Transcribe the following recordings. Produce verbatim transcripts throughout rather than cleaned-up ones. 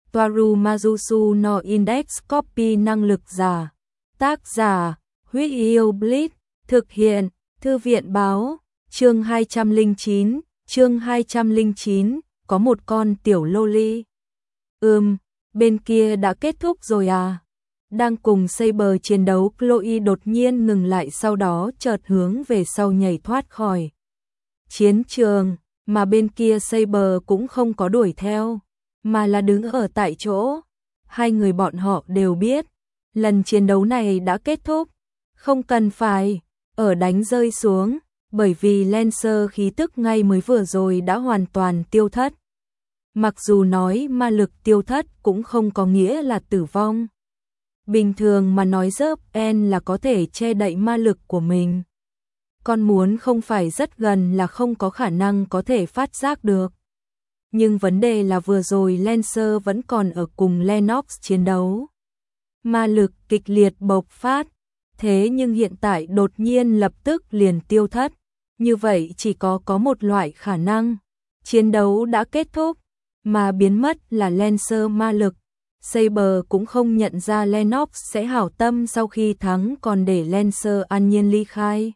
Toaru Majusu no Index Copy năng lực giả. Tác giả, Huyết Yêu Blitz, thực hiện, Thư viện báo, chương hai trăm lẻ chín, chương hai trăm lẻ chín, có một con tiểu loli. Ừm, bên kia đã kết thúc rồi à? Đang cùng Saber chiến đấu, Chloe đột nhiên ngừng lại, sau đó chợt hướng về sau nhảy thoát khỏi chiến trường, mà bên kia Saber cũng không có đuổi theo, mà là đứng ở tại chỗ. Hai người bọn họ đều biết, lần chiến đấu này đã kết thúc, không cần phải ở đánh rơi xuống, bởi vì Lancer khí tức ngay mới vừa rồi đã hoàn toàn tiêu thất. Mặc dù nói ma lực tiêu thất cũng không có nghĩa là tử vong. Bình thường mà nói dớp en là có thể che đậy ma lực của mình. Con muốn không phải rất gần là không có khả năng có thể phát giác được. Nhưng vấn đề là vừa rồi Lancer vẫn còn ở cùng Lennox chiến đấu. Ma lực kịch liệt bộc phát. Thế nhưng hiện tại đột nhiên lập tức liền tiêu thất. Như vậy chỉ có có một loại khả năng. Chiến đấu đã kết thúc, mà biến mất là Lancer ma lực. Saber cũng không nhận ra Lennox sẽ hảo tâm sau khi thắng còn để Lancer an nhiên ly khai.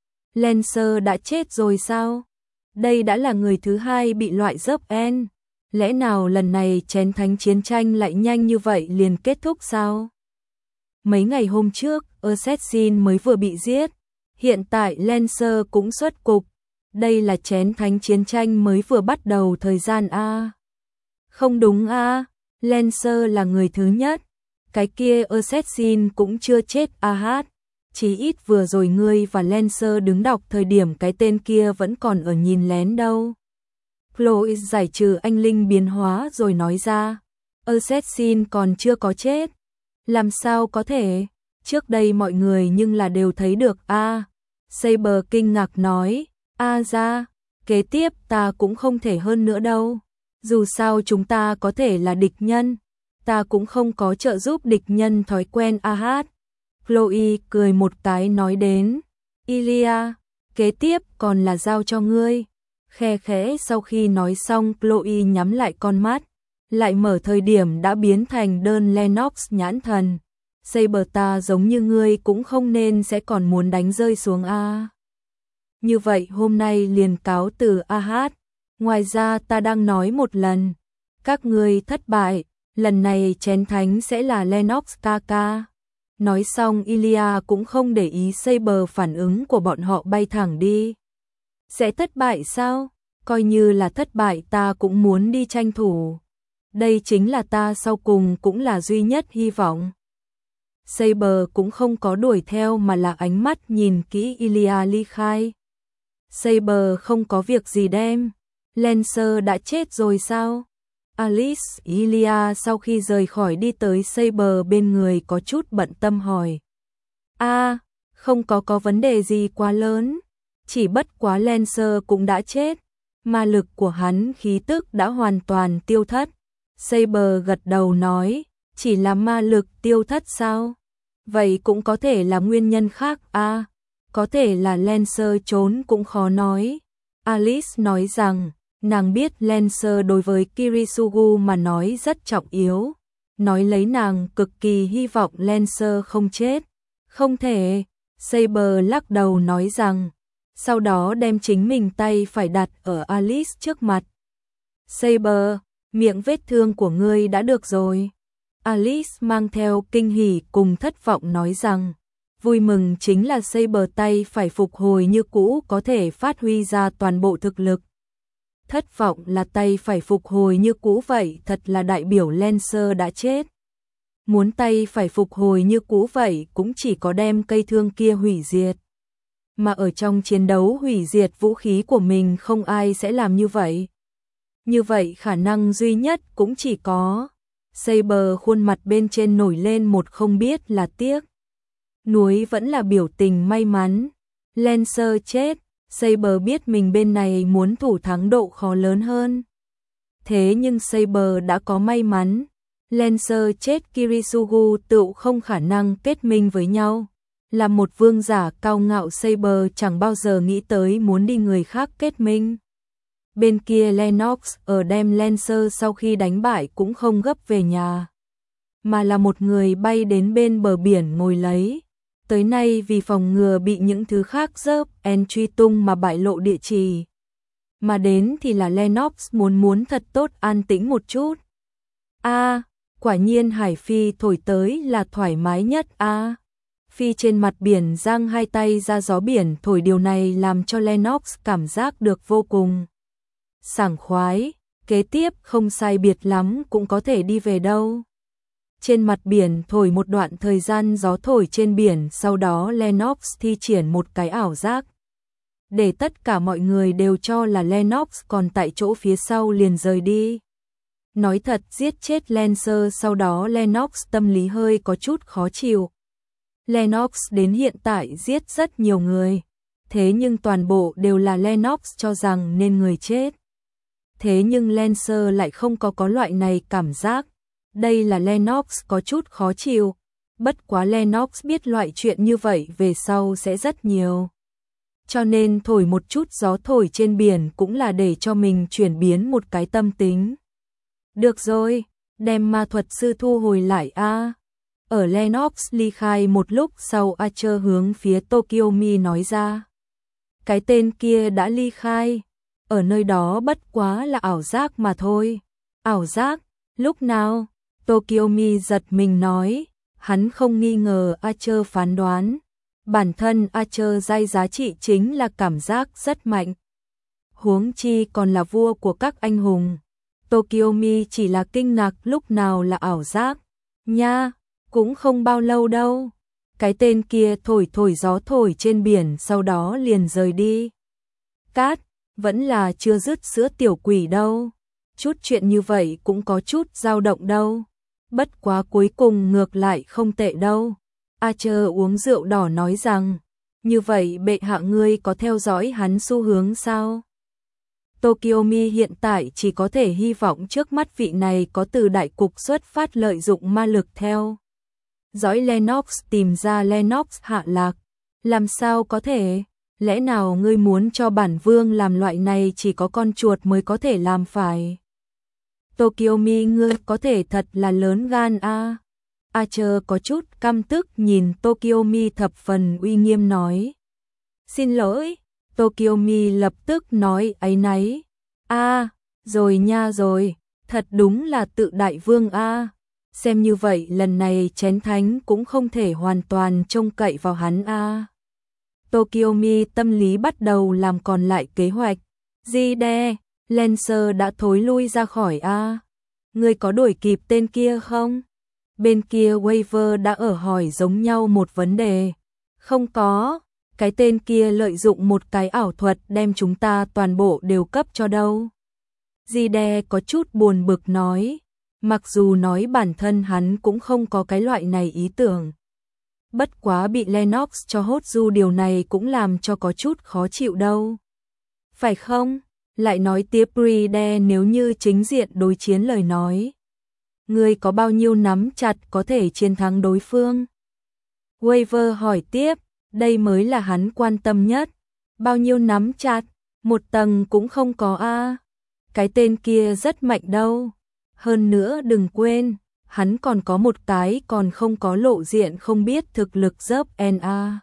Lancer đã chết rồi sao? Đây đã là người thứ hai bị loại dớp en. Lẽ nào lần này chén thánh chiến tranh lại nhanh như vậy liền kết thúc sao? Mấy ngày hôm trước, Assassin mới vừa bị giết. Hiện tại Lancer cũng xuất cục. Đây là chén thánh chiến tranh mới vừa bắt đầu thời gian a. Không đúng a, Lancer là người thứ nhất. Cái kia Assassin cũng chưa chết a hát. Chỉ ít vừa rồi ngươi và Lancer đứng đọc thời điểm cái tên kia vẫn còn ở nhìn lén đâu. Chloe giải trừ anh linh biến hóa rồi nói ra. Assassin còn chưa có chết. Làm sao có thể? Trước đây mọi người nhưng là đều thấy được a. À, Saber kinh ngạc nói. A à ra, kế tiếp ta cũng không thể hơn nữa đâu. Dù sao chúng ta có thể là địch nhân. Ta cũng không có trợ giúp địch nhân thói quen a hát. Chloe cười một cái nói đến. Ilia, kế tiếp còn là giao cho ngươi. Khe khẽ sau khi nói xong Chloe nhắm lại con mắt. Lại mở thời điểm đã biến thành đơn Lennox nhãn thần. Saber ta giống như ngươi cũng không nên sẽ còn muốn đánh rơi xuống a. Như vậy hôm nay liền cáo từ a hát. Ngoài ra ta đang nói một lần. Các ngươi thất bại. Lần này chén thánh sẽ là Lennox ca ca. Nói xong Ilia cũng không để ý Saber phản ứng của bọn họ bay thẳng đi. Sẽ thất bại sao? Coi như là thất bại ta cũng muốn đi tranh thủ. Đây chính là ta sau cùng cũng là duy nhất hy vọng. Saber cũng không có đuổi theo mà là ánh mắt nhìn kỹ Ilia ly khai. Saber không có việc gì đem. Lancer đã chết rồi sao? Alice Ilia sau khi rời khỏi đi tới Saber bên người có chút bận tâm hỏi. A, à, không có có vấn đề gì quá lớn. Chỉ bất quá Lancer cũng đã chết. Ma lực của hắn khí tức đã hoàn toàn tiêu thất. Saber gật đầu nói, chỉ là ma lực tiêu thất sao? Vậy cũng có thể là nguyên nhân khác a, à, có thể là Lancer trốn cũng khó nói. Alice nói rằng, nàng biết Lancer đối với Kirisugu mà nói rất trọng yếu. Nói lấy nàng cực kỳ hy vọng Lancer không chết. Không thể, Saber lắc đầu nói rằng, sau đó đem chính mình tay phải đặt ở Alice trước mặt. Saber, miệng vết thương của ngươi đã được rồi. Alice mang theo kinh hỉ cùng thất vọng nói rằng, vui mừng chính là Saber tay phải phục hồi như cũ có thể phát huy ra toàn bộ thực lực. Thất vọng là tay phải phục hồi như cũ vậy thật là đại biểu Lancer đã chết. Muốn tay phải phục hồi như cũ vậy cũng chỉ có đem cây thương kia hủy diệt. Mà ở trong chiến đấu hủy diệt vũ khí của mình không ai sẽ làm như vậy. Như vậy khả năng duy nhất cũng chỉ có. Saber khuôn mặt bên trên nổi lên một không biết là tiếc. Núi vẫn là biểu tình may mắn. Lancer chết. Saber biết mình bên này muốn thủ thắng độ khó lớn hơn. Thế nhưng Saber đã có may mắn. Lancer chết Kirisugu tự không khả năng kết minh với nhau. Là một vương giả cao ngạo Saber chẳng bao giờ nghĩ tới muốn đi người khác kết minh. Bên kia Lennox ở đem Lancer sau khi đánh bại cũng không gấp về nhà, mà là một người bay đến bên bờ biển ngồi lấy. Tới nay vì phòng ngừa bị những thứ khác dớp en truy tung mà bại lộ địa chỉ. Mà đến thì là Lennox muốn muốn thật tốt an tĩnh một chút. A, à, quả nhiên Hải Phi thổi tới là thoải mái nhất a. À. Phi trên mặt biển giang hai tay ra gió biển thổi, điều này làm cho Lennox cảm giác được vô cùng sảng khoái. Kế tiếp không sai biệt lắm cũng có thể đi về đâu. Trên mặt biển thổi một đoạn thời gian gió thổi trên biển, sau đó Lennox thi triển một cái ảo giác. Để tất cả mọi người đều cho là Lennox còn tại chỗ phía sau liền rời đi. Nói thật giết chết Lancer, sau đó Lennox tâm lý hơi có chút khó chịu. Lennox đến hiện tại giết rất nhiều người, thế nhưng toàn bộ đều là Lennox cho rằng nên người chết. Thế nhưng Lancer lại không có có loại này cảm giác. Đây là Lennox có chút khó chịu. Bất quá Lennox biết loại chuyện như vậy về sau sẽ rất nhiều. Cho nên thổi một chút gió thổi trên biển cũng là để cho mình chuyển biến một cái tâm tính. Được rồi, đem ma thuật sư thu hồi lại a. À. Ở Lennox ly khai một lúc sau, Archer hướng phía Tokiomi nói ra. Cái tên kia đã ly khai. Ở nơi đó bất quá là ảo giác mà thôi. Ảo giác? Lúc nào? Tokiomi giật mình nói. Hắn không nghi ngờ Archer phán đoán. Bản thân Archer giai giá trị chính là cảm giác rất mạnh. Huống chi còn là vua của các anh hùng. Tokiomi chỉ là kinh ngạc lúc nào là ảo giác. Nha, cũng không bao lâu đâu. Cái tên kia thổi thổi gió thổi trên biển, sau đó liền rời đi. Cát, vẫn là chưa dứt sữa tiểu quỷ đâu. Chút chuyện như vậy cũng có chút dao động đâu. Bất quá cuối cùng ngược lại không tệ đâu. Archer uống rượu đỏ nói rằng, như vậy bệ hạ ngươi có theo dõi hắn xu hướng sao? Tokiomi hiện tại chỉ có thể hy vọng trước mắt vị này có từ đại cục xuất phát lợi dụng ma lực theo dõi Lennox, tìm ra Lennox hạ lạc. Làm sao có thể? Lẽ nào ngươi muốn cho bản vương làm loại này chỉ có con chuột mới có thể làm phải? Tokiomi ngươi có thể thật là lớn gan a. À. Archer có chút căm tức nhìn Tokiomi thập phần uy nghiêm nói. Xin lỗi. Tokiomi lập tức nói áy náy. A, à, rồi nha rồi, thật đúng là tự đại vương a. À. Xem như vậy lần này chén thánh cũng không thể hoàn toàn trông cậy vào hắn a. À. Tokiomi tâm lý bắt đầu làm còn lại kế hoạch. Di đe, Lancer đã thối lui ra khỏi a. À. Ngươi có đuổi kịp tên kia không? Bên kia Waver đã ở hỏi giống nhau một vấn đề. Không có. Cái tên kia lợi dụng một cái ảo thuật đem chúng ta toàn bộ đều cấp cho đâu. Zide có chút buồn bực nói. Mặc dù nói bản thân hắn cũng không có cái loại này ý tưởng. Bất quá bị Lennox cho hốt du, điều này cũng làm cho có chút khó chịu đâu. Phải không? Lại nói tiếp Ride, nếu như chính diện đối chiến lời nói. Ngươi có bao nhiêu nắm chặt có thể chiến thắng đối phương? Waver hỏi tiếp. Đây mới là hắn quan tâm nhất. Bao nhiêu nắm chặt? Một tầng cũng không có a. À. Cái tên kia rất mạnh đâu. Hơn nữa đừng quên, hắn còn có một cái còn không có lộ diện, không biết thực lực dớp en a.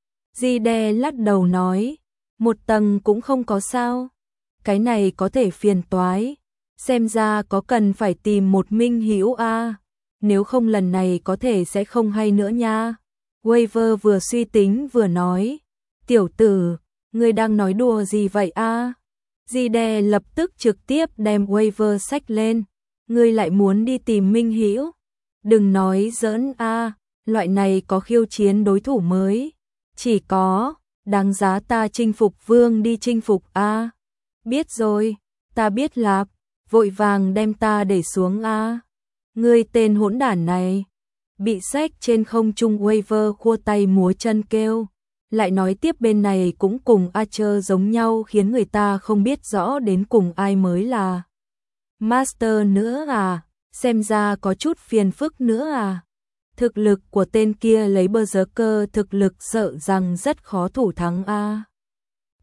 Zide lắc đầu nói, một tầng cũng không có sao. Cái này có thể phiền toái. Xem ra có cần phải tìm một minh hữu a. À. Nếu không lần này có thể sẽ không hay nữa nha. Waver vừa suy tính vừa nói, tiểu tử, ngươi đang nói đùa gì vậy a? À? Zide lập tức trực tiếp đem Waver xách lên, ngươi lại muốn đi tìm minh hữu? Đừng nói giỡn a, à, loại này có khiêu chiến đối thủ mới, chỉ có, đáng giá ta chinh phục vương đi chinh phục a. À? Biết rồi, ta biết lạp, vội vàng đem ta để xuống a. À? Ngươi tên hỗn đản này. Bị xách trên không trung, Waver khua tay múa chân kêu. Lại nói tiếp bên này cũng cùng Archer giống nhau, khiến người ta không biết rõ đến cùng ai mới là Master nữa à. Xem ra có chút phiền phức nữa à. Thực lực của tên kia lấy Berserker thực lực sợ rằng rất khó thủ thắng a. À.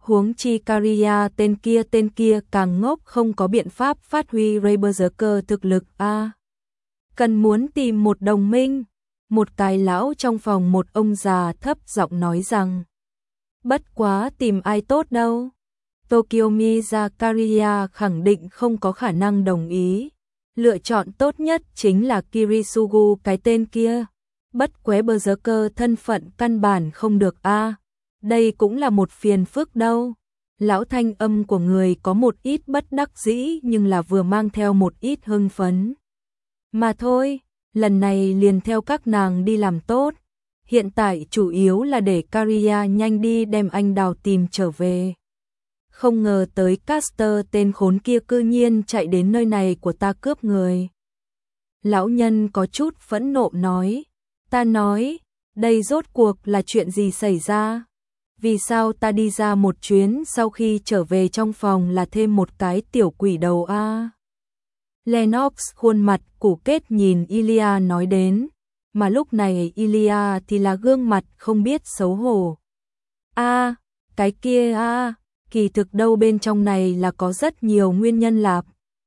Huống chi Caria tên kia tên kia càng ngốc, không có biện pháp phát huy Ray Berserker thực lực a. À, cần muốn tìm một đồng minh. Một cái lão trong phòng, một ông già thấp giọng nói rằng, bất quá tìm ai tốt đâu. Tokyomi Zakaria khẳng định không có khả năng đồng ý. Lựa chọn tốt nhất chính là Kirisugu cái tên kia. Bất quế Berserker thân phận căn bản không được a. À, đây cũng là một phiền phức đâu. Lão thanh âm của người có một ít bất đắc dĩ nhưng là vừa mang theo một ít hưng phấn. Mà thôi, lần này liền theo các nàng đi làm tốt. Hiện tại chủ yếu là để Caria nhanh đi đem anh Đào tìm trở về. Không ngờ tới Caster tên khốn kia cư nhiên chạy đến nơi này của ta cướp người. Lão nhân có chút phẫn nộ nói. Ta nói, đây rốt cuộc là chuyện gì xảy ra? Vì sao ta đi ra một chuyến sau khi trở về trong phòng là thêm một cái tiểu quỷ đầu a? À? Lennox khuôn mặt củ kết nhìn Ilya nói đến, mà lúc này Ilya thì là gương mặt không biết xấu hổ. A, à, cái kia a, à, kỳ thực đâu bên trong này là có rất nhiều nguyên nhân lạp.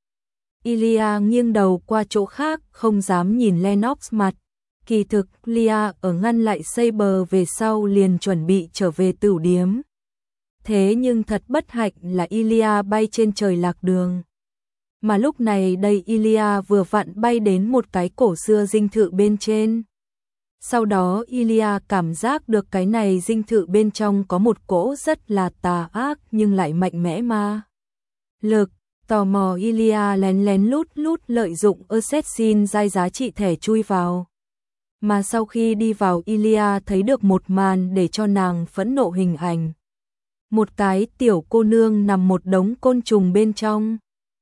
Ilya nghiêng đầu qua chỗ khác, không dám nhìn Lennox mặt. Kỳ thực Lia ở ngăn lại Saber về sau liền chuẩn bị trở về tửu điếm. Thế nhưng thật bất hạnh là Ilya bay trên trời lạc đường. Mà lúc này đây Ilya vừa vặn bay đến một cái cổ xưa dinh thự bên trên. Sau đó Ilya cảm giác được cái này dinh thự bên trong có một cỗ rất là tà ác nhưng lại mạnh mẽ ma lực. Tò mò Ilya lén lén lút lút lợi dụng Assassin giai giá trị thẻ chui vào. Mà sau khi đi vào Ilya thấy được một màn để cho nàng phẫn nộ hình ảnh. Một cái tiểu cô nương nằm một đống côn trùng bên trong.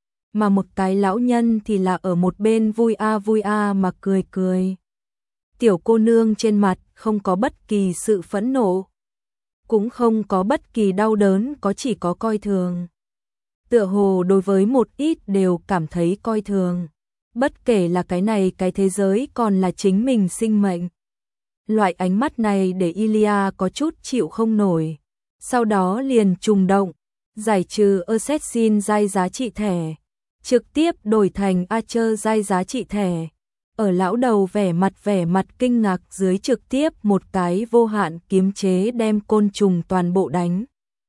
Mà một cái lão nhân thì là ở một bên vui a vui a mà cười cười. Tiểu cô nương trên mặt không có bất kỳ sự phẫn nộ. Cũng không có bất kỳ đau đớn, có chỉ có coi thường. Tựa hồ đối với một ít đều cảm thấy coi thường. Bất kể là cái này cái thế giới còn là chính mình sinh mệnh. Loại ánh mắt này để Ilya có chút chịu không nổi. Sau đó liền trùng động, giải trừ Assassin giai giá trị thẻ, trực tiếp đổi thành Archer giai giá trị thẻ. Ở lão đầu vẻ mặt vẻ mặt kinh ngạc dưới trực tiếp một cái vô hạn kiếm chế đem côn trùng toàn bộ đánh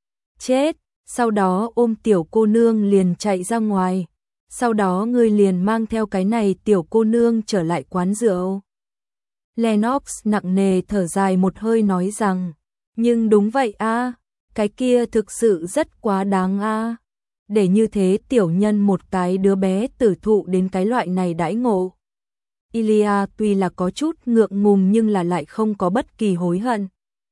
chết. Sau đó ôm tiểu cô nương liền chạy ra ngoài. Sau đó ngươi liền mang theo cái này tiểu cô nương trở lại quán rượu. Lennox nặng nề thở dài một hơi nói rằng, nhưng đúng vậy a, à, cái kia thực sự rất quá đáng a. À. Để như thế tiểu nhân một cái đứa bé tử thụ đến cái loại này đãi ngộ. Ilya tuy là có chút ngượng ngùng nhưng là lại không có bất kỳ hối hận.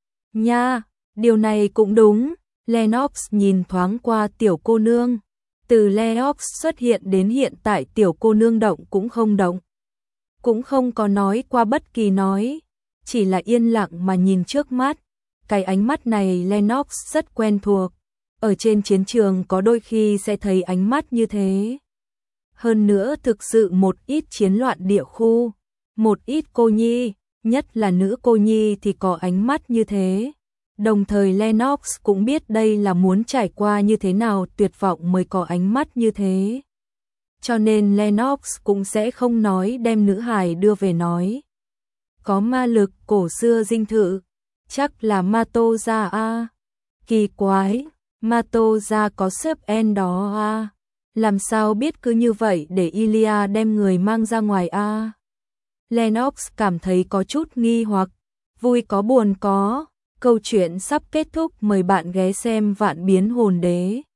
Nha, điều này cũng đúng. Lennox nhìn thoáng qua tiểu cô nương. Từ Lennox xuất hiện đến hiện tại tiểu cô nương động cũng không động. Cũng không có nói qua bất kỳ nói. Chỉ là yên lặng mà nhìn trước mắt. Cái ánh mắt này Lennox rất quen thuộc. Ở trên chiến trường có đôi khi sẽ thấy ánh mắt như thế. Hơn nữa thực sự một ít chiến loạn địa khu. Một ít cô nhi, nhất là nữ cô nhi thì có ánh mắt như thế. Đồng thời Lennox cũng biết đây là muốn trải qua như thế nào tuyệt vọng mới có ánh mắt như thế. Cho nên Lennox cũng sẽ không nói đem nữ hài đưa về nói. Có ma lực cổ xưa dinh thự, chắc là Matoza a. Kỳ quái, Matoza có sếp en đó a. Làm sao biết cứ như vậy để Ilya đem người mang ra ngoài a. Lennox cảm thấy có chút nghi hoặc, vui có buồn có. Câu chuyện sắp kết thúc, mời bạn ghé xem Vạn Biến Hồn Đế.